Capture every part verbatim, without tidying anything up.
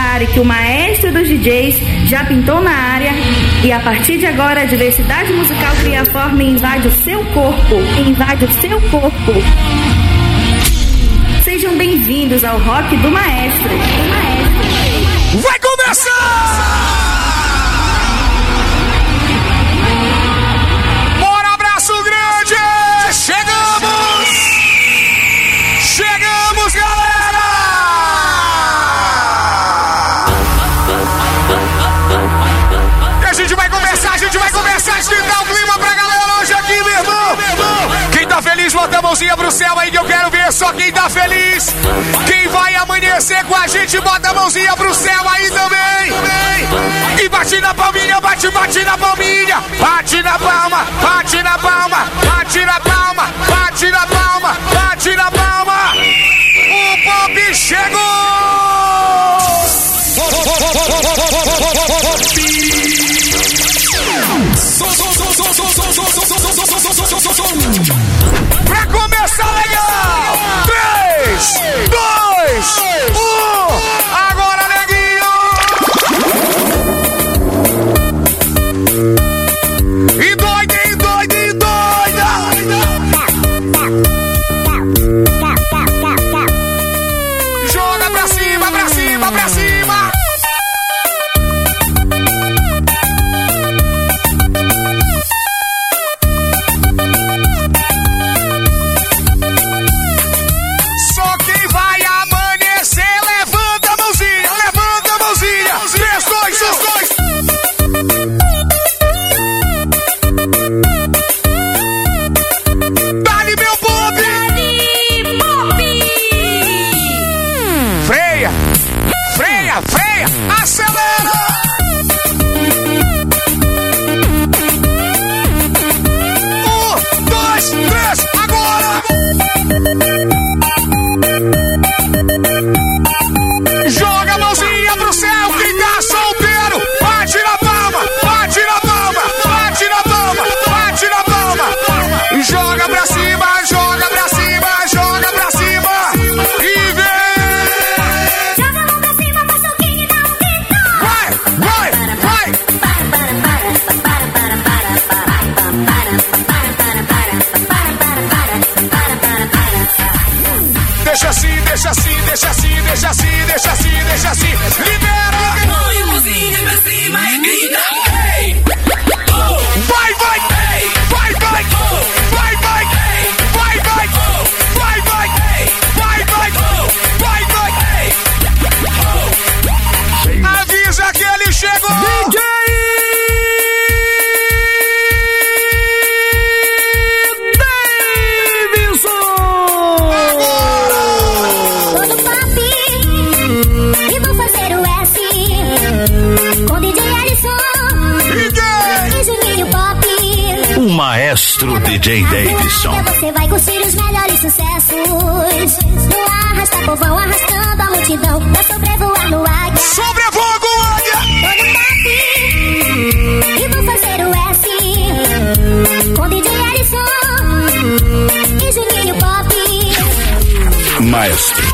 Repare que o maestro dos D Js já pintou na área e a partir de agora a diversidade musical cria forma e invade o seu corpo. Invade o seu corpo. Sejam bem-vindos ao Rock do Maestro. Do Maestro. Vai começar! Bora, abraço grande! Chegamos! Chegamos, galera! E a gente vai começar, a gente vai começar a esquentar o clima pra galera hoje aqui, meu irmão! Quem tá feliz, bota a mãozinha pro céu aí que eu quero ver só quem tá feliz. Quem vai amanhecer com a gente, bota a mãozinha pro céu aí também. também. E bate na palminha, bate, bate na palminha. Bate na palma, bate na palma, bate na palma, bate na palma, bate na palma. O Pop chegou! Pra começar legal! três, dois, um, agora, neguinho! E doida, e doida, e doida! Joga pra cima, pra cima, pra cima! Deixa assim, deixa assim, deixa assim, deixa assim, deixa assim, deixa assim. Libera! Põe a mãozinha pra cima e grita. Hey! Oh! Vai, vai! Hey! Vai, vai! Oh! Vai, vai! Hey! Vai, vai! Oh! Vai, vai! Hey! Vai, vai! Oh! Vai, vai! Hey! Oh! Avisa que ele chegou! D J! Maestro D J Davidson. Você vai curtir os melhores sucessos. No arrasta povão, arrastando a multidão pra sobrevoar no águia. Sobrevoa com águia! Todo pop. E vou fazer o S com D J Ellison e Juninho Pop. Maestro.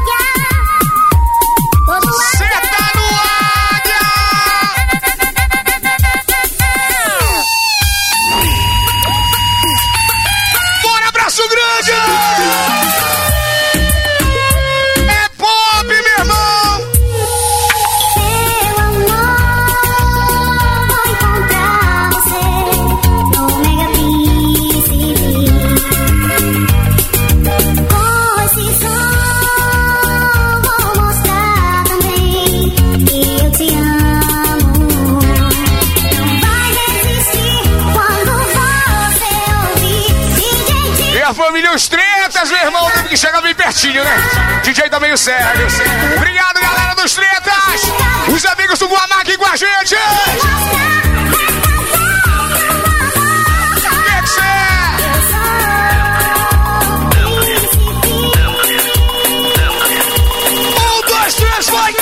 Família Os Tretas, meu irmão, teve que chegar bem pertinho, né? D J tá meio sério. Obrigado, galera dos Tretas. Os amigos do Guamá aqui com a gente. Que que cê é? Um, dois, três, vai!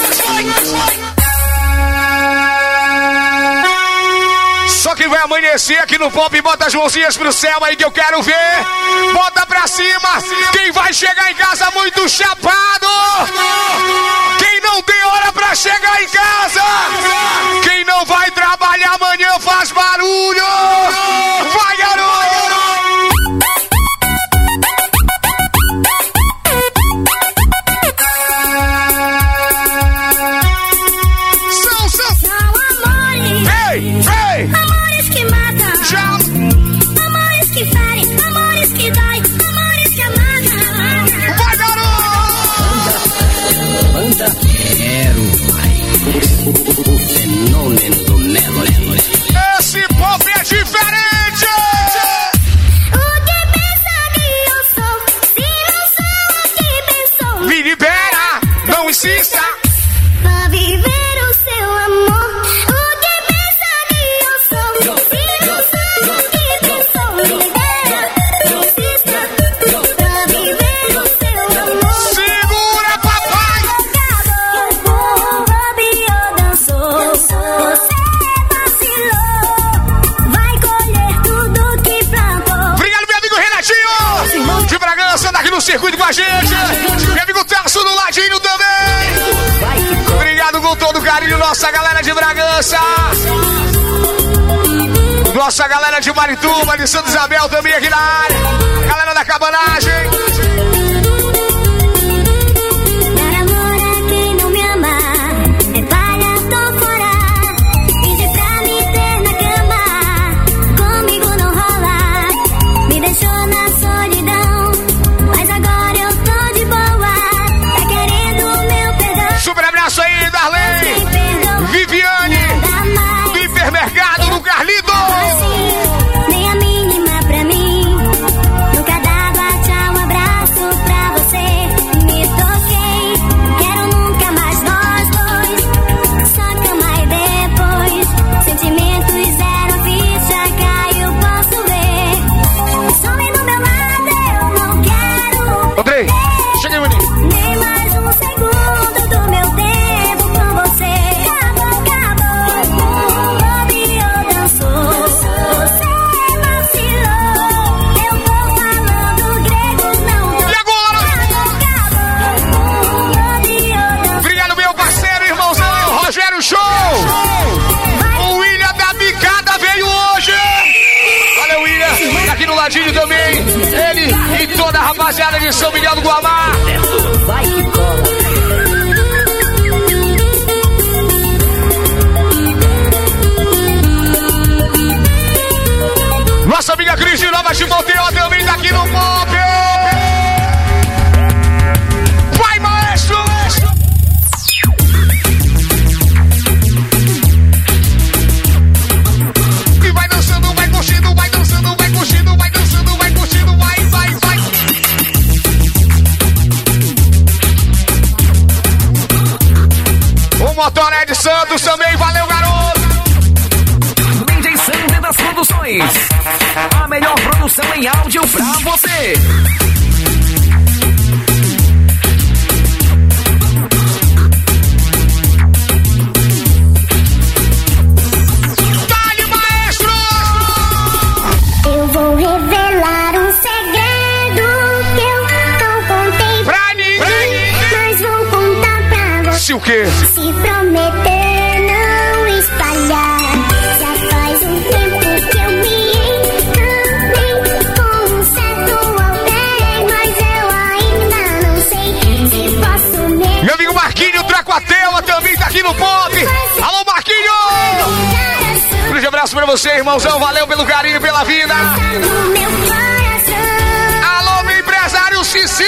Só quem vai amanhecer aqui no Pop, bota as mãozinhas pro céu aí que eu quero ver. Bota pra cima. Quem vai chegar em casa muito chapado. Quem não tem hora pra chegar em casa. Quem não vai trabalhar amanhã faz barulho. Vai, garoto! São, são. São amores. Ei, ei. Amores que matam. Já. Amores que ferem. Amores que dói. Amores que amarram. Vai, garoto! Banda Quero Vai. O fenômeno do Melo. Esse pop é diferente! O que pensa que eu sou? Se não sou o que pensou. Me libera, não insista. Pra viver o seu amor. O que pensa que eu sou? Se não sou o que pensou. Me libera, não insista. Pra viver o seu amor. Segura, papai! O Robinho dançou. Você vacilou. Vai colher tudo que plantou. Obrigado, meu amigo Renatinho! De Bragança, tá aqui no circuito com a gente. Meu amigo Tarso no ladinho também. Obrigado com todo carinho, nossa galera de Bragança. Nossa galera de Marituba, de Santa Isabel também aqui na área. Galera da Cabanagem. Dar amor a quem não me ama é palha, tô fora. Pedi pra me ter na cama, comigo não rola. Me deixou na solidão, mas agora eu tô de boa. Tá querendo meu perdão? Super abraço aí, Darlene, Sem perdão, Viviane, nada mais. do hipermercado do Carlito. Assim, nem a mínima pra mim. Nunca dava tchau, abraço pra você. Me toquei, quero nunca mais nós dois. Só cama e depois, sentimentos zero, a ficha caiu, posso ver. Some do meu lado, eu não quero. Andrei, chega aí, maninho. Nem mais um segundo do meu tempo com você. Acabou, acabou. O Robinho dançou. Você vacilou. Eu tô falando grego, não tô. E agora? Acabou, acabou. O Robinho dançou. Obrigado, meu parceiro, irmãozão, Rogério Show. O William da Bicada veio hoje. Valeu, William. Tá aqui no ladinho também. Ele e toda a rapaziada de São Miguel do Guamá. Vai que cola. Nossa amiga Cris de Nova Timoteo também tá aqui no pop. Vai, maestro! E vai dançando, vai curtindo, vai dançando, vai curtindo, vai dançando, vai curtindo, vai, vai, vai. O Motorhead Santos também, valeu, garoto! D J Sander das Produções. A melhor produção em áudio pra você. Dale, maestro! Eu vou revelar um segredo que eu não contei Pra ninguém! mas vou contar pra você. Se o quê? Se prometer não espalhar. Já faz um tempo que eu me encantei com um certo alguém, mas eu ainda não sei se posso mesmo. Meu amigo Marquinho Tracuatela também tá aqui no pop. Alô, Marquinho! Um grande abraço pra você, irmãozão. Valeu pelo carinho e pela vida. No meu coração. Alô, meu empresário Cici!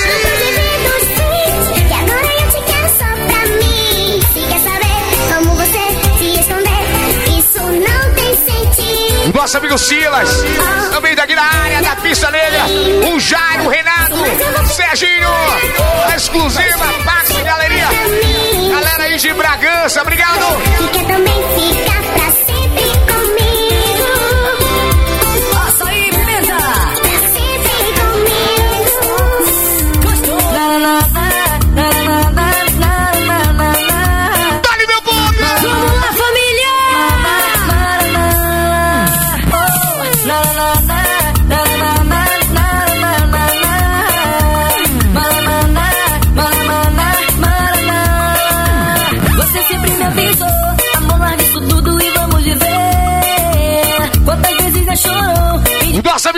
Que agora eu te quero só pra mim. Se quer saber como você se esconder, isso não tem sentido. Nosso amigo Silas também tá aqui na área da pista negra. O Jairo, o Renato, o Serginho, a exclusiva, Pax e Galeria. Galera aí de Bragança, obrigado! E quer também ficar pra sempre comigo. Açaí Pimenta. Pra sempre comigo. Gostou? Na, na, na, na, na, na, na, na, na. Dá-lhe, meu povo! Vamos lá, família! Na, na, na, na. Oh, na, na, na, na, na, na, na, na, na, na. Ma, na, na, ma, na, na, ma, na, na.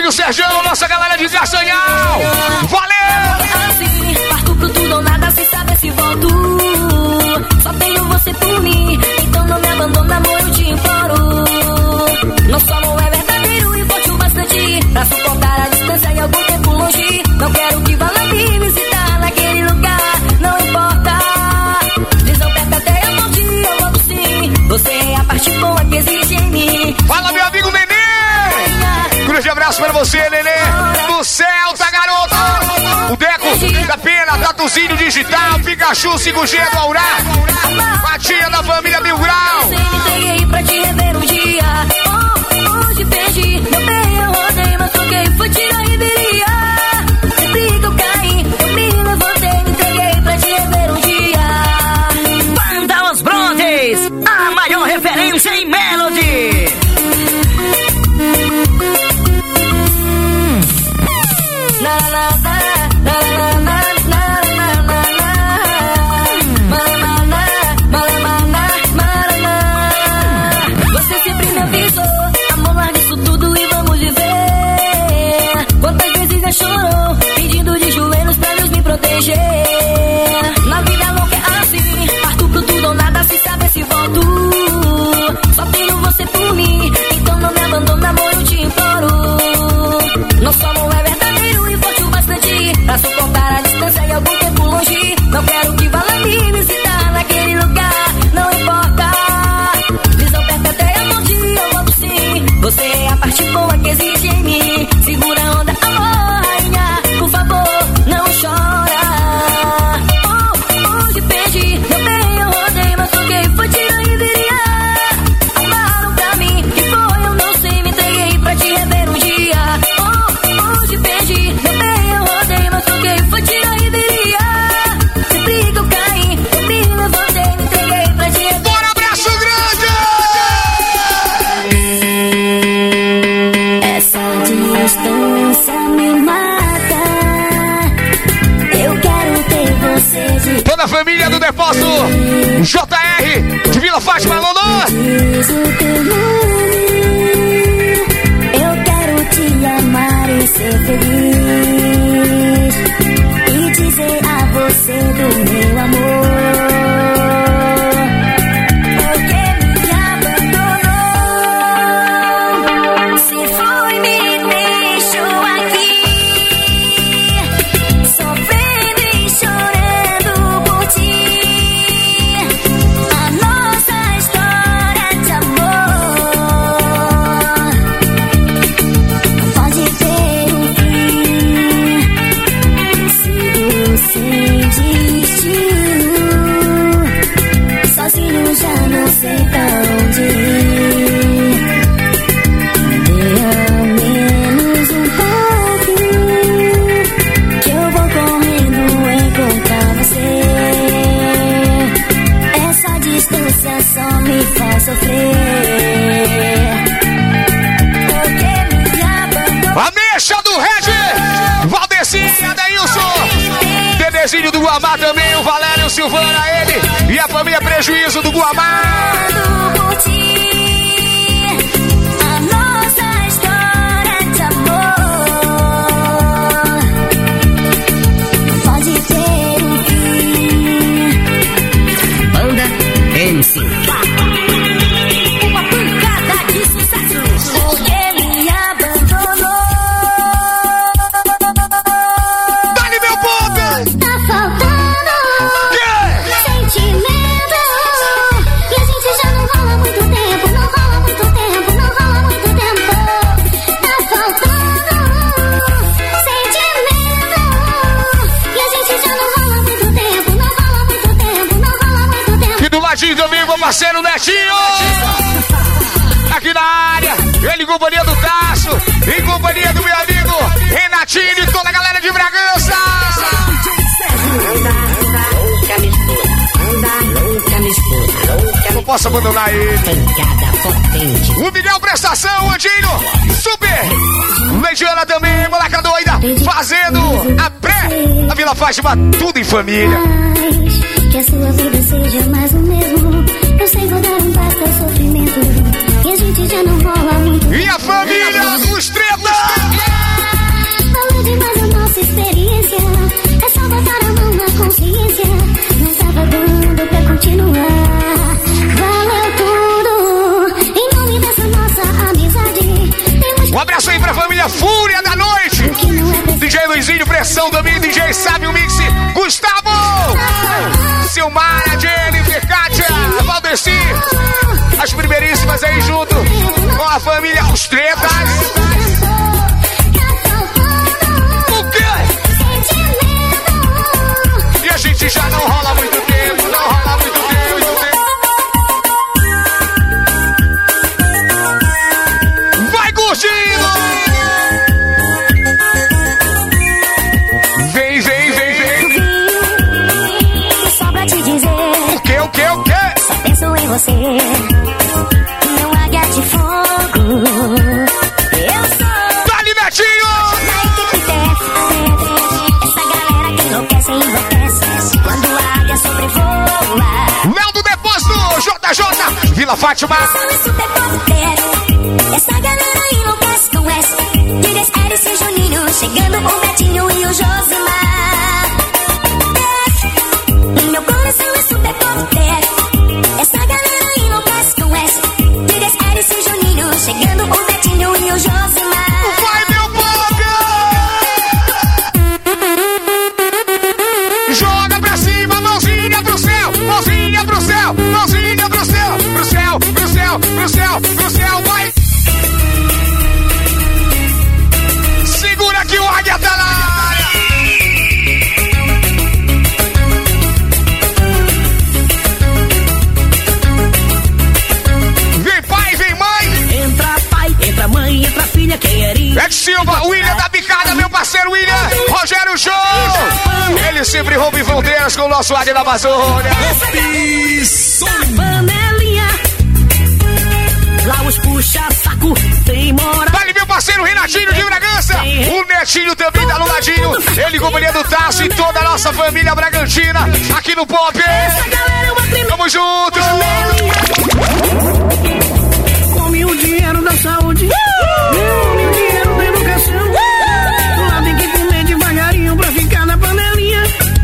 do Serjão, nossa galera de Castanhal. Valeu! Assim, parto pro tudo ou nada sem saber se volto. Só tenho você por mim, então não me abandona, amor, eu te imploro. Nosso amor é verdadeiro e forte o bastante pra suportar a distância e algum tempo longe. Não quero que vá lá me visitar naquele lugar, não importa. Visão perto até a morte, eu volto sim. Você é a parte boa que existe em mim. Fala, meu amigo Nenê! Grande abraço pra você, Nenê! Do céu, tá, garoto! O Deco da Pena, Tatuzinho Digital, Pikachu cinco G do Aurá, Fatia da família Mil Grau. Você me entreguei pra te rever um dia. Oh, hoje perdi, meu bem, eu rodei, mas troquei, foi tira e viria. Sempre que eu caí, eu me levantei, me entreguei pra te rever um dia. Banda Os Brontes, a maior referência em Melody. Na, na, na, na, na, na, na, na, na, na. Você sempre me avisou, amor, larga isso tudo e vamos viver. Quantas vezes já chorou, pedindo de joelhos pra Deus me proteger. Na vida louca é assim, parto pro tudo ou nada sem saber se volto. Só tenho você por mim, então não me abandona, amor, eu te imploro. Nosso amor é verdadeiro e forte o bastante pra suportar a distância e algum tempo longe. Não quero que vá lá me visitar naquele lugar, não importa. Visão perto até a morte, eu volto sim. Você é a parte boa que existe em mim. Segura a onda, amor, rainha, por favor, não chora. Oh, hoje perdi, meu bem, eu rodei, mas troquei, foi tira e viria. Amaram pra mim, que foi, eu não sei, me entreguei pra te rever um dia. Oh, hoje perdi, meu bem, eu rodei, mas troquei, foi tira e viria. Sempre que eu caí, eu me levantei, me entreguei pra te rever. Bora, abraço grande! Essa distância me mata. Eu quero ter você de Toda a família do Depósito J R de Vila Fátima, Lolô. diz o teu nome. Eu quero te amar e ser feliz e dizer a você do meu amor. Porque me abandonou, se foi, me deixou aqui, sofrendo e chorando por ti. A nossa história de amor pode ter um fim. Sigo sem destino, sozinho já não sei pra onde ir. Dê ao menos um pouco, que eu vou correndo encontrar você. Essa distância só me faz sofrer. Porque me abandonou. Ameixa do Red, Valdecinha, Daílson, Dedezinho do Guamá também, o Valério Silvana, ele e a família Prejuízo do Guamá. Por ti, a nossa história de amor pode ter um fim. Banda M C. Uma pancada de sucesso. Porque me abandonou. Dá-lhe meu ponto! Tá faltando sentimento. E a gente já não rola muito tempo. Não rola muito tempo. Não rola muito tempo. Tá faltando sentimento. E a gente já não rola muito tempo. Não rola muito tempo. Não rola muito tempo. E do ladinho também, meu parceiro Netinho! Aqui na área, ele em companhia do Tasso, em companhia do meu amigo Renatinho e toda a galera de Bragança! Nunca me exploda. Anda, nunca me exploda. Nunca Não posso abandonar ele. pancada potente. O Miguel Prestação, Andinho, Super! Leidiana também, moleca doida, fazendo a pré, a Vila Fátima, tudo em família. Que a sua vida seja mais o mesmo. Eu sei, vou dar um basta ao sofrimento. E a gente já não rola muito. E a família, os treta! versão do D J Sabe o Mix, Gustavo, Silmara, Jennifer, Kátia, Valdeci, as primeiríssimas aí junto com a família Os Tretas. O quê? E a gente já não rola muito tempo, não rola muito tempo, muito tempo. Vai curtindo! Vem, vem, vem, vem. Só pra te dizer. O que, o que, o que? Só penso em você. Não águia de fogo. Eu sou. Dali, Netinho! Na equipe Tef, essa galera que enlouquece, enlouquece. Quando a águia sobrevoa. Léo do Depósito, J J, Vila Fátima. Essa galera enlouquece com S. Digas Eris e Juninho. Chegando o Betinho e o Josimar. Meu coração é super forte. Essa galera enlouquece com S. Digas Eris e Juninho. Chegando o Betinho e o Josimar. Vai, meu povo! Joga pra cima, mãozinha pro céu, mãozinha pro céu, mãozinha pro céu, pro céu, pro céu, pro céu, pro céu, vai! Segura que o águia tá lá! Vem pai, vem mãe! Entra pai, entra mãe, entra filha, quem é Ed Silva, William da Picada, meu parceiro William, Rogério Show! Ele sempre rompe fronteiras com o nosso águia da Amazônia. Panelinha, lá os puxa saco, tem mora. Vale meu parceiro Renatinho de Bragança, o Netinho também da Luladinho, ele companhia do Tassi e toda a nossa família Bragantina aqui no Pop. Tamo juntos! Come o dinheiro da saúde, come o dinheiro da educação. Lá tem que comer devagarinho pra ficar na panelinha.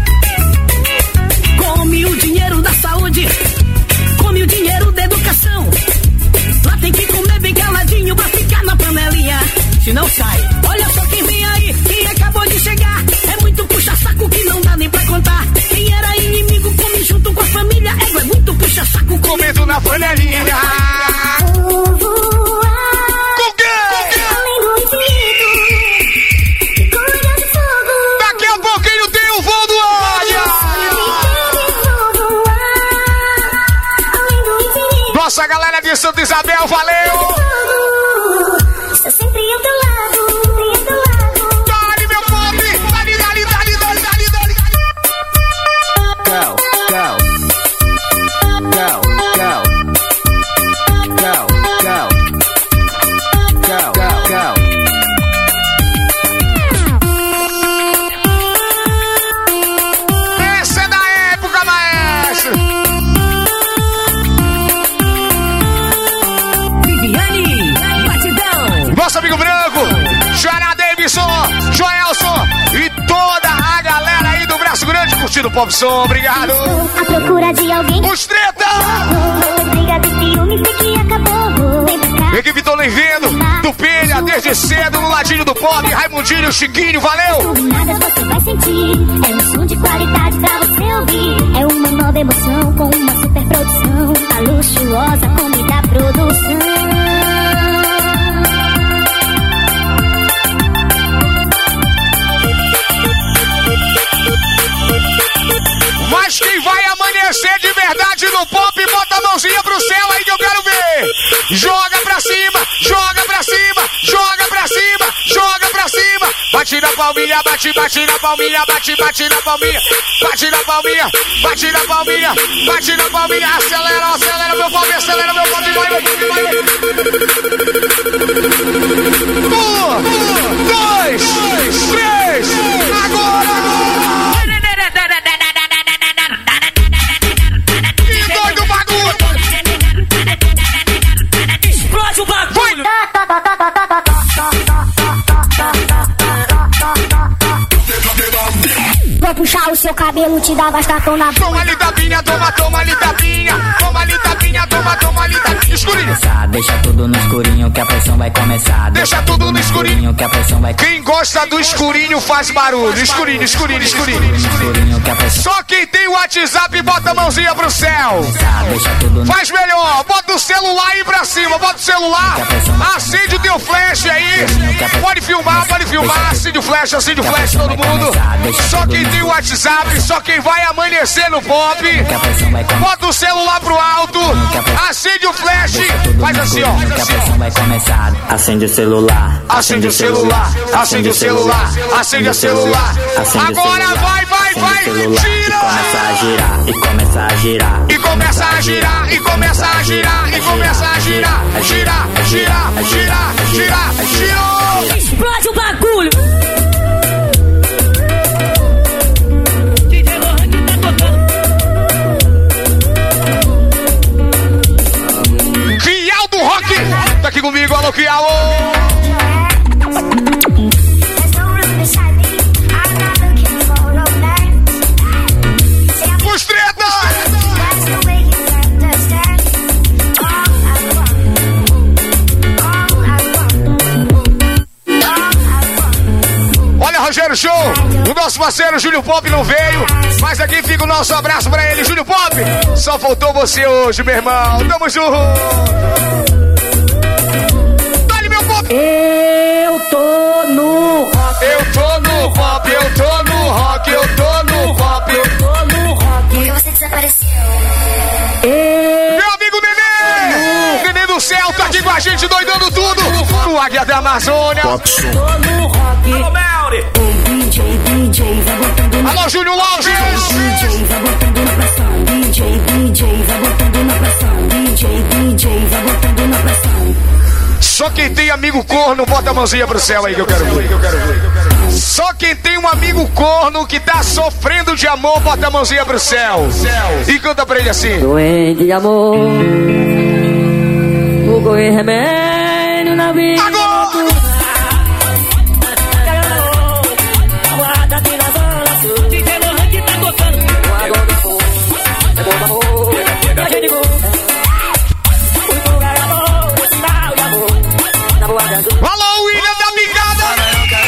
Come o dinheiro da saúde, come o dinheiro da educação. Lá tem que comer bem caladinho pra ficar na panelinha. Se não sai, olha só quem vem aí, quem acabou de chegar. É muito puxa-saco que não dá nem pra contar. Quem era inimigo come junto com a família. É, é muito puxa-saco comendo na panelinha. Daqui a pouquinho tem o voo do águia. Nossa galera de Santa Isabel, valeu! Estou sempre ao teu lado, sempre ao teu lado. Dali, meu pobre! Dali, dali, dali, dali, dali, dali. Go, go. Go, go. Go, go. Go, go, go. Essa é da época, maestro! Viviane, batidão. Nosso amigo Branco, Joana Davidson, Joelson e toda a galera aí do Braço Grande curtindo o Pop Som, obrigado! À procura de alguém. Os Treta! Briga de ciúme, sei que acabou. Vem pra cá. Equipe Tô Nem Vendo, do Penha, desde cedo, no ladinho do Pop, Raimundinho, Chiquinho, valeu! Turbinadas você vai sentir. É um som de qualidade pra você ouvir. É uma nova emoção com uma super produção. A luxuosa comida produção. Mas quem vai amanhecer de verdade no Pop, bota a mãozinha pro céu aí que eu quero ver! Joga pra cima, joga pra cima, joga pra cima, joga pra cima! Bate na palminha, bate, bate na palminha, bate, bate na palminha, bate na palminha, bate na palminha, bate na palminha, acelera, acelera meu Pop, acelera meu Pop, vai, vai, vai, vai! Um, dois, três, agora! Explode o bagulho. Vou puxar o seu cabelo, te dar bastapão na Toma ali tapinha, toma, toma ali tapinha. Toma ali tapinha, toma, toma ali tapinha. Escurinho. Deixa tudo no escurinho que a pressão vai começar. Deixa tudo no escurinho que a pressão vai Quem gosta do escurinho faz barulho. Escurinho, escurinho, escurinho. escurinho que a pressão Só quem tem o WhatsApp bota a mãozinha pro céu. Deixa tudo no Faz melhor, bota o celular aí pra cima, bota o celular, acende o teu flash aí, pode filmar, pode filmar, acende o flash, acende o flash todo mundo. Só quem tem o WhatsApp, só quem vai amanhecer no pop, bota o celular pro alto, acende o flash, faz assim ó, faz assim ó. Acende o celular, Acende o celular, acende o celular, acende o celular. Agora vai, vai, vai, tira! Começa a girar, e começa a girar, E começa a girar, e começa a girar, e começa a girar, girar, girar, girar, girar, girou! Explode o bagulho. Fial do Rock, tá aqui comigo, alô Fial! Os treta! Olha, Rogério Show, o nosso parceiro Júlio Pop não veio, mas aqui fica o nosso abraço pra ele. Júlio Pop, só faltou você hoje, meu irmão. Tamo junto. Dá-lhe meu pop. Eu tô no rock. Eu tô no pop, eu tô no rock, eu tô no pop. Eu tô no rock. Você desapareceu. Meu amigo Nenê! Nenê do céu, tá aqui com a gente, doidando tudo. O Águia da Amazônia. Tô no rock. Alô, Melry. D J, D J, vai botando na Alô, Júnior Lages. D J, vai botando na pressão. D J, D J, vai botando na pressão. D J, D J, vai botando na pressão. Só quem tem amigo corno, bota a mãozinha pro céu aí que eu quero ver. Só quem tem um amigo corno que tá sofrendo de amor, bota a mãozinha pro céu. E canta pra ele assim. Doente de amor, vou correr remédio na vida. Agora! Alô, William da Bicada!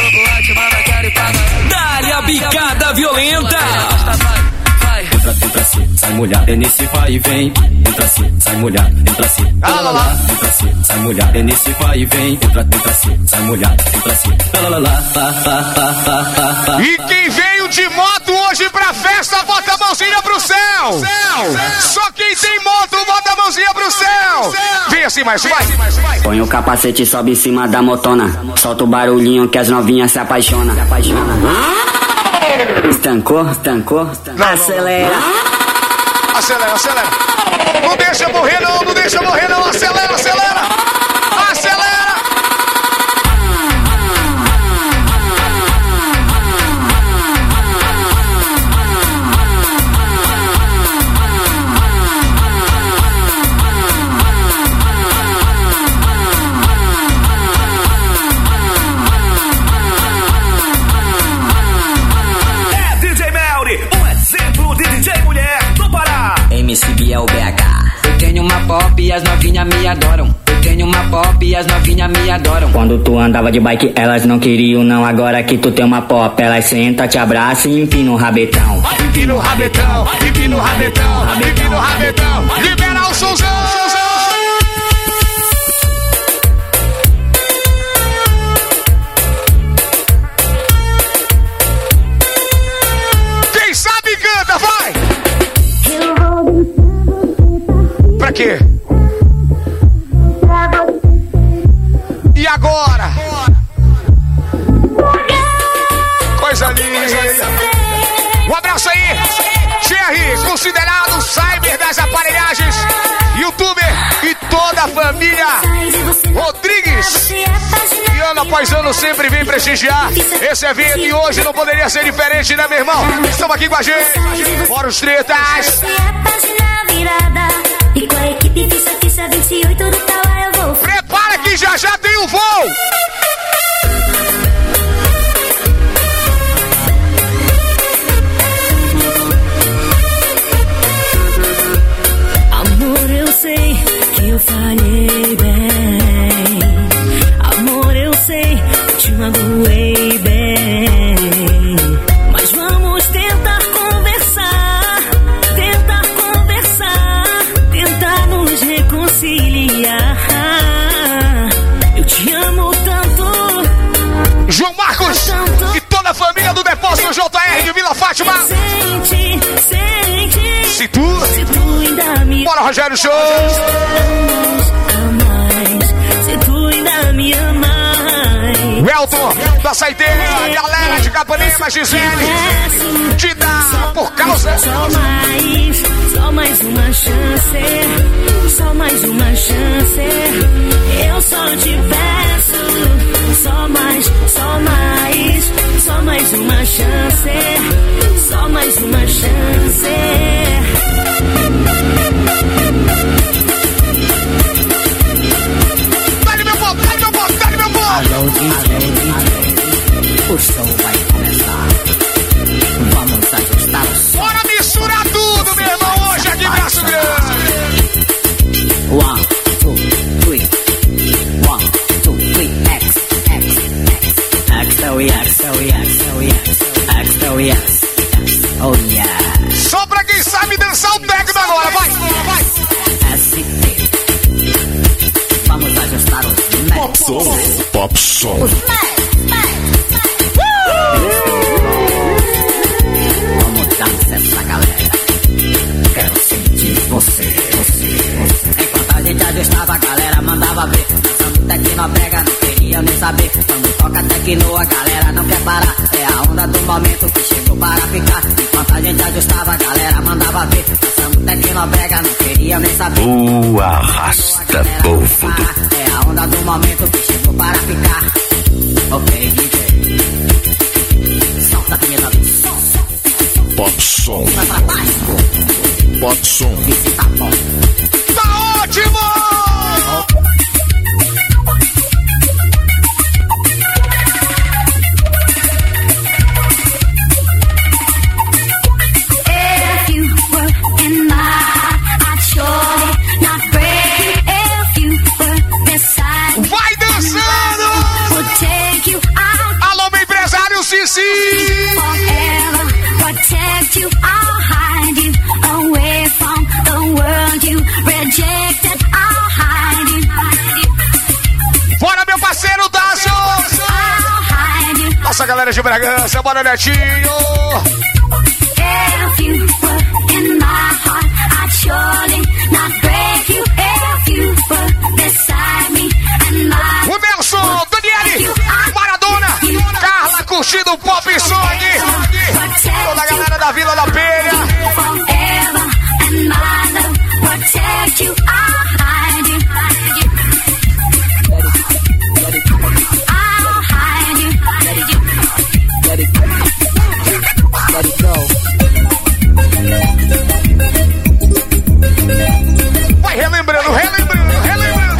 Dá-lhe a bicada violenta! entra, entra se, sai mulher, é nesse vai e vem. Entra se, sai mulher, entra se, lá, lá, lá. entra se, sai mulher, é nesse vai e vem. Entra, entra se, sai mulher, entra se, lá, lá, lá, lá, lá, lá, lá, lá. E quem veio de moto hoje pra festa, bota a mãozinha pro céu! Só quem tem moto, bota a mãozinha pro céu! Vem assim, mais vai! Põe o capacete e sobe em cima da motona. Solta o barulhinho que as novinhas se apaixonam. Se apaixona. Estancou, estancou, Não, acelera. Acelera, acelera! Não deixa morrer não, não deixa morrer não! Acelera, acelera! Acelera! M C Biel B H. Eu tenho uma pop e as novinhas me adoram. Eu tenho uma pop e as novinhas me adoram. Quando tu andava de bike, elas não queriam não. Agora que tu tem uma pop, elas senta, te abraça e empina o rabetão. Empina o rabetão, empina o rabetão, empina o rabetão. Libera o somzão! Quem sabe canta, vai! Pra quê? E agora? Coisa linda! Um abraço aí! Thierry, considerado cyber das aparelhagens, youtuber e toda a família Rodrigues. E ano após ano sempre vem prestigiar esse evento e hoje não poderia ser diferente, né, meu irmão? Estamos aqui com a gente. Bora os tretas! E com a equipe ficha, ficha vinte e oito do Tauá eu vou. Prepara que já já tem o voo! Bora, Rogério Show! Se tu ainda me amais, Welton, da Saideira, galera de Capanema, Gisele, te dá por causa. só mais, só mais uma chance, só mais uma chance. Eu só te peço, só mais, só mais, só mais uma chance, só mais uma chance. Dá-lhe meu povo, dá-lhe meu povo, dá-lhe meu povo! Alô, D J, o show vai começar. Vamos ajustar o som. Bora misturar tudo, meu irmão, hoje aqui em Braço Grande. One, two, three. One, two, three. X, X, X. X, oh yes, oh yes, oh yes. X, oh yes, oh yeah. Só pra quem sabe dançar o techno agora, vai, vai. S T. Vamos ajustar os Pop Som. Pop Som. Vamos dançar essa galera. Quero sentir você, você, você. Enquanto a gente ajustava, a galera mandava ver. Dançando tecnobrega, não queria nem saber. Quando toca tecno, a galera não quer parar. É a onda do momento que chegou para ficar. Enquanto a gente ajustava, a galera mandava ver. Dançando tecnobrega, não queria nem saber. O arrasta povo do É a onda do momento que chegou para ficar. Ok, D J. Solta a vinheta do som. Pop Som. Vai pra baixo. Pop Som. Isso tá bom. Tá ótimo! If you were in my heart, I'd surely not break you. If you were beside me, Vai dançando! would take you out Alô, meu empresário Cici! forever, protect you, I'll hide you away from the world you rejected. I'll hide you, Bora, meu parceiro Dácio! I'll hide you. Nossa galera de Bragança, bora, Netinho! If you were in my heart, I'd surely not break you. If you were beside me and my O Nelson, Daniele, Maradona, Carla curtindo o Pop Song! Toda a galera da Vila da Penha! forever and my love protect you. I'll hide you. I'll hide you. Let it go. Let it go. Vai relembrando, relembrando, relembrando!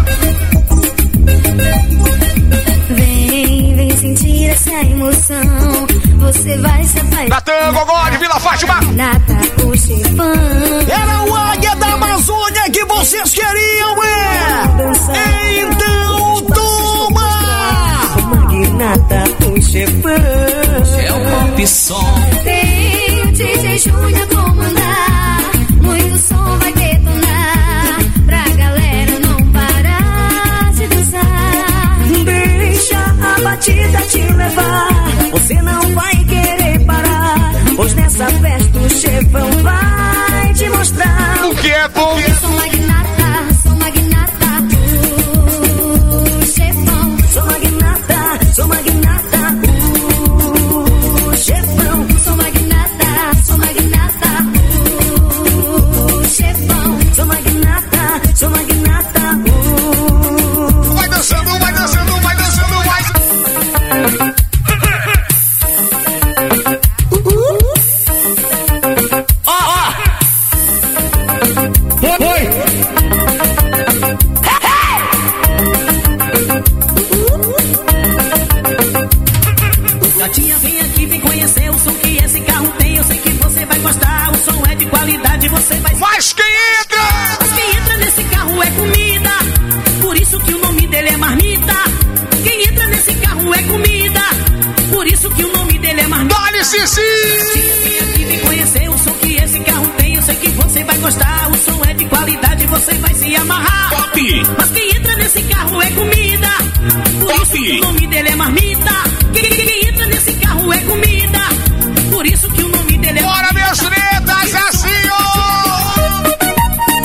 Vem, vem sentir essa emoção. Você vai se apaixonar. Natan, Gogó de Vila Fátima! Nata, o chefão. Era o Águia da Amazônia que vocês queriam, é? Então toma! Magnata, o chefão. É o Pop Som. Tem o D J Júnior comandar. Muito som vai detonar. Pra galera não parar de dançar. Deixa a batida te levar. Você não vai querer parar. Pois nessa festa o chefão vai te mostrar. O que é bom? Sou magnata, sou magnata. Uh, chefão. Sou magnata, sou magnata. Uh, chefão. Sou magnata, sou magnata. Uh, chefão. Sou magnata, sou magnata. Uh. Vai dançando, vai dançando, vai dançando, vai! Ó, ó! Foi! Gatinha, vem aqui, vem conhecer o som que esse carro tem. Eu sei que você vai gostar. O som é de qualidade, você vai. Mas quem entra? Mas quem entra nesse carro é comida. Por isso que o nome dele é marmita. Quem entra nesse carro é comida. Por isso que o nome dele é marmita. Dá-lhe, Cici! Vem aqui, vem conhecer o som que esse carro tem. Eu sei que você vai gostar. O som é de qualidade, você vai se amarrar. Pop. Mas quem entra nesse carro é comida. Por isso que o nome dele é marmita. Quem, quem, quem entra nesse carro é comida. Por isso que o nome dele é Bora, meus tretas, assim, ó!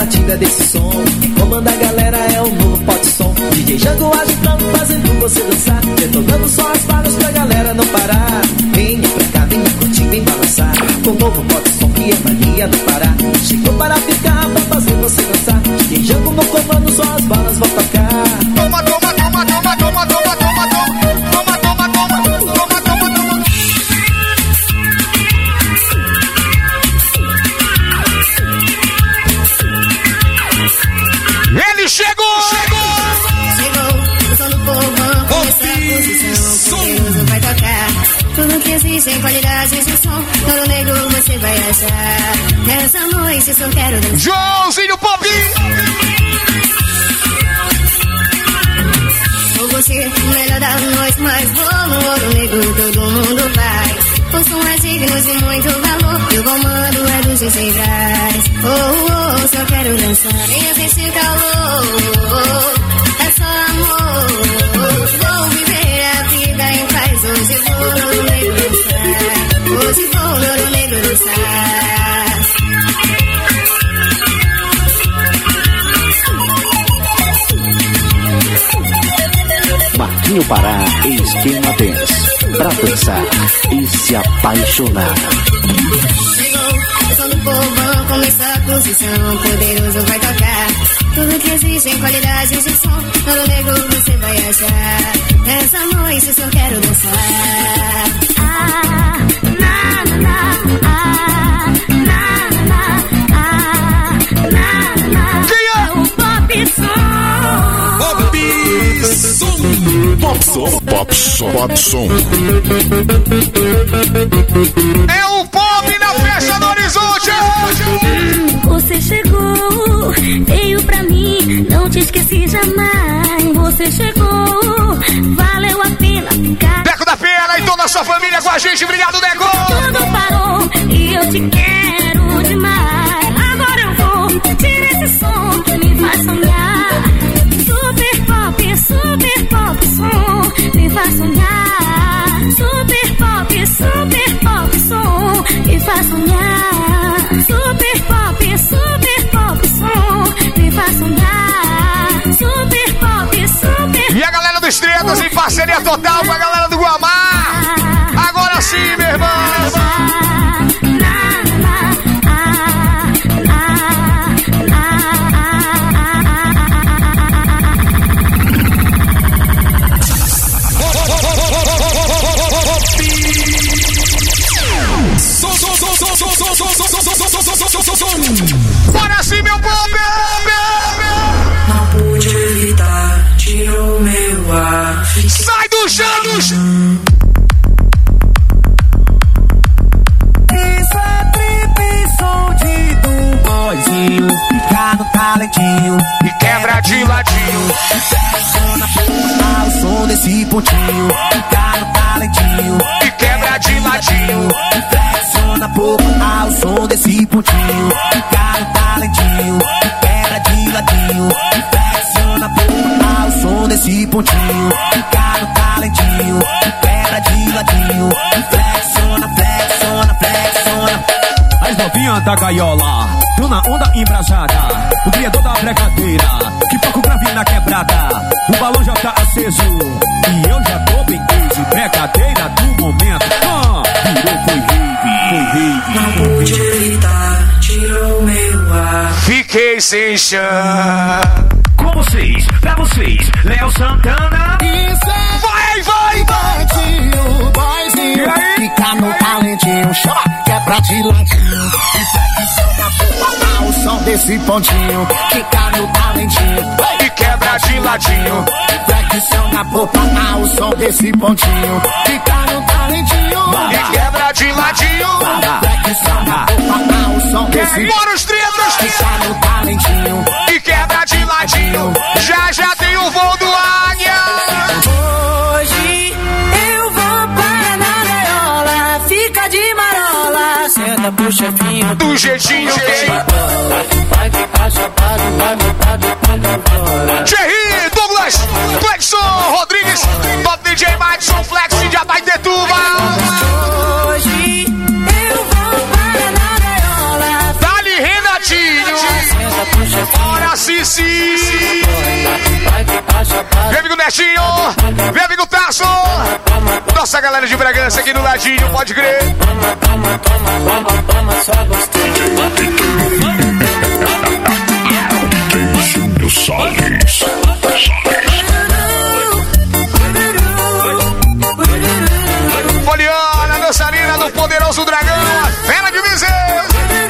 batida desse som. Comanda a galera é o novo pop som. D J Jango agitando, fazendo você dançar, detonando só as balas pra galera não parar. Venha pra cá, venha curtir, vem balançar. Com o novo pop som que é mania não parar. Chegou para ficar, pra fazer você dançar. D J Jango no comando, só as balas vão tocar. Toma, toma, toma, toma, toma, toma, toma, toma, toma, toma, toma, toma, toma, toma. Ele chegou! Chegou! Chegou, o som do povão, começa a posição, poderoso vai tocar. Tudo que existe em qualidade de som, todo negro você vai achar. Nessa noite eu só quero dançar. Joãozinho Pop! Ou você, o melhor da noite, mas vou no ouro negro, todo mundo vai. O som é digno de muito valor, e o comando é do D J Braz. Oh, oh, só quero dançar, venha sentir calor, é só amor. Vou viver a vida em paz, hoje vou no ouro negro dançar. Hoje vou no ouro negro dançar. Marquinho Pará e Esquema Dance, pra dançar e se apaixonar. Chegou, o som do povão, começa a posição, poderoso vai tocar. Tudo que existe em qualidade de som, todo negro você vai achar. Essa noite só quero dançar. Ah, na, na, na, ah, na, na, ah, na, na. É o pop som. Pop som, pop som, pop som. É o pop na festa do Horizonte. Você chegou, veio pra mim, não te esqueci jamais. Você chegou, valeu a pena ficar. Deco da Pena e toda a sua família com a gente, obrigado, Deco. Tudo parou e eu te quero demais. Agora eu vou tirar esse som que me faz sonhar. Super pop, super pop som, me faz sonhar. Super pop, super pop som, me faz sonhar. Super pop, super pop som, me faz sonhar. Super pop, super. E a galera do Estrelas em parceria total com a galera do Guamá. Agora sim, meu irmão. Bora sim, meu povo! Não pude evitar, tirou meu ar. Sai do chão! Isso é trip, som de do boizinho. Fica no talentinho e quebra de ladinho. Ao som desse pontinho. Fica no talentinho e quebra de ladinho. Flexiona pouco ao som desse pontinho. Fica no talentinho, quebra de ladinho. Flexiona pouco ao som desse pontinho. Fica no talentinho, quebra de ladinho. Flexiona, flexiona, flexiona. As novinhas da gaiola, tô na onda embrasada. O criador da brincadeira, que toca o grave na quebrada. O balão já tá aceso e eu já tô bem easy. Brincadeira do momento, ah, virou foi rave, foi rave. Não pude evitar, tirou meu ar. Fiquei sem chão. Com vocês, pra vocês, Léo Santana. Isso é vai, vai, vai. Boizinho, boizinho. Fica no talentinho, chama, quebra de ladinho. Ao som desse pontinho, fica no talentinho e quebra de ladinho. Flexiona a popa ao som desse pontinho, fica no talentinho e quebra de ladinho. Flexiona a popa ao som desse. Bora os trinta, fica no talentinho e quebra de ladinho. Já já tem o voo do Águia. Hoje eu vou para na gaiola, fica de marola, senta pro chefinho do jeitinho que vai ficar chapado, vai botar de quando fora. Thierry, Douglas, Flexon, Rodrigues, Top D J Madison, Flex de Abaetetuba. Hoje eu vou para na gaiola, dali Renatinho, senta pro chefinho Betinho, meu amigo Tasso, nossa galera de Bragança aqui no ladinho, pode crer. Toma, toma, toma, toma, toma, só gostei. Júnior Salles. Poliana, dançarina do Poderoso Dragão, fera de Viseu.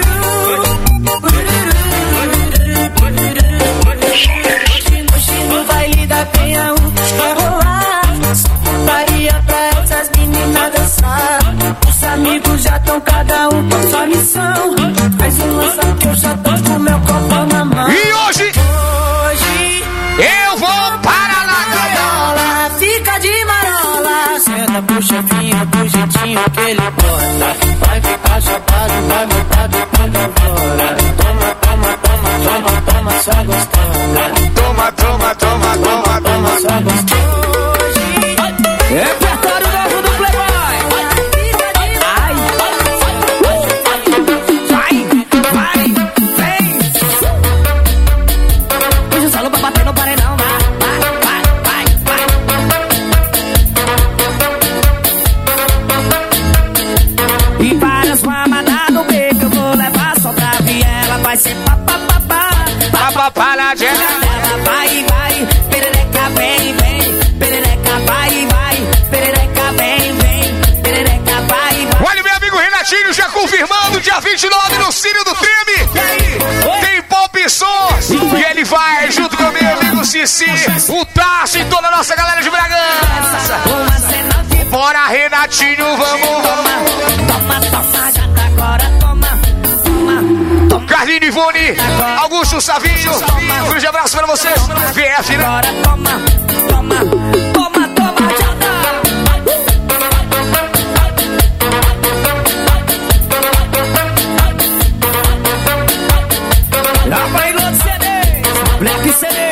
No baile da Penha vai rolar. Faria pra essas meninas dançar. Os amigos já estão cada um com sua missão. Mas um lança que eu já tô com meu copo na mão. E hoje, hoje eu vou para na gaiola. Fica de marola. Senta pro chefinho do jeitinho que ele bota. Vai ficar chapado, vai botar depois agora. Toma, toma, toma, toma, toma, só gostosa. Toma, toma, toma, toma, toma, só gostosa. Repertório novo do Playboy. Ai, vai, vai, vem. Hoje o solo pra bater no paredão. Vai, vai, vai, vai, vai. E várias mamadas no beco eu vou levar só pra viela. Vai ser papapá, papapá na jela. Ela vai, vai, perereca vem, vem. Perereca vai, vai, perereca vem, vem. Perereca vai, vai. Olha, meu amigo Renatinho já confirmando, dia vinte e nove no Círio do Treme. E aí, tem Pop Som. E ele vai junto com o meu amigo Cici, o Tasso e toda a nossa galera de Bragança. Bora, Renatinho, vamos, vamos. Toma, toma, gata, agora toma, toma, toma. Carlinho Ivone, Augusto Savinho, um grande abraço pra vocês. V F, né? Agora toma, toma, toma, toma, gata. Lá vai Lone C D, Black C D.